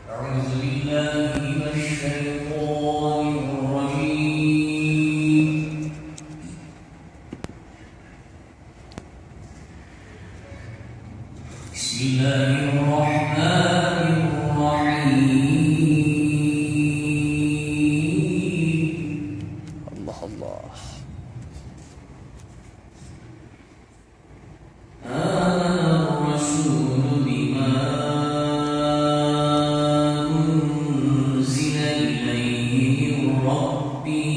أعوذ بالله من الشيطان الرجيم. بسم الله الرحمن الرحيم. الله الله. آمن الرسول بما أنزل إليه من ربه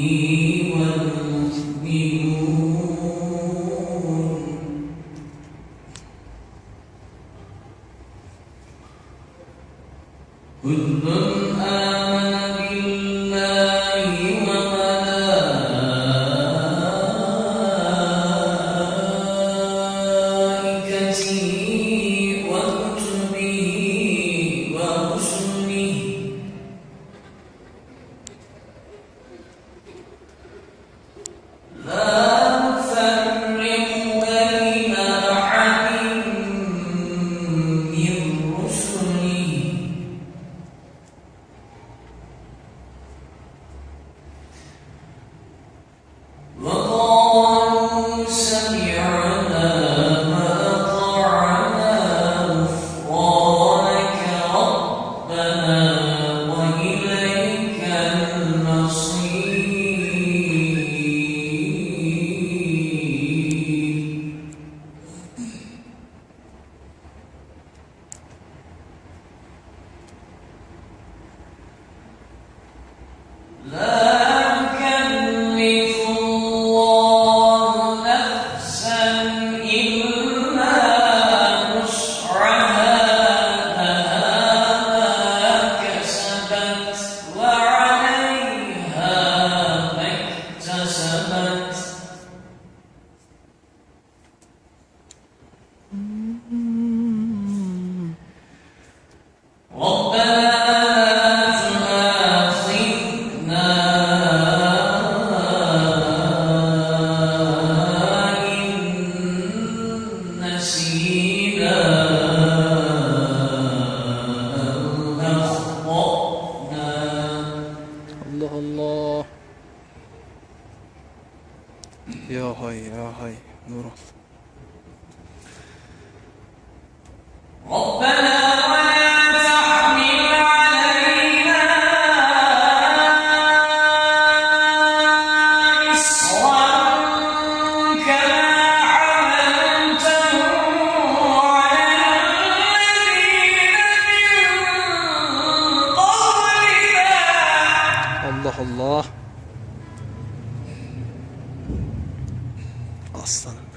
والمؤمنون كل آمن بالله وملائكته وكتبه ورسله لا نفرق بين أحد من رسله وقالوا سمعنا وأطعنا غفرانك ربنا وإليك المصير. لا يكلف الله نفسا إلا وسعها لها ما كسبت وعليها ما اكتسبت ربنا نسينا أو أخطأنا. الله الله. يا هاي يا هاي نور. ربنا ولا تحمل علينا إصرا كما حملته على الذين من قبلنا. الله الله. أصلا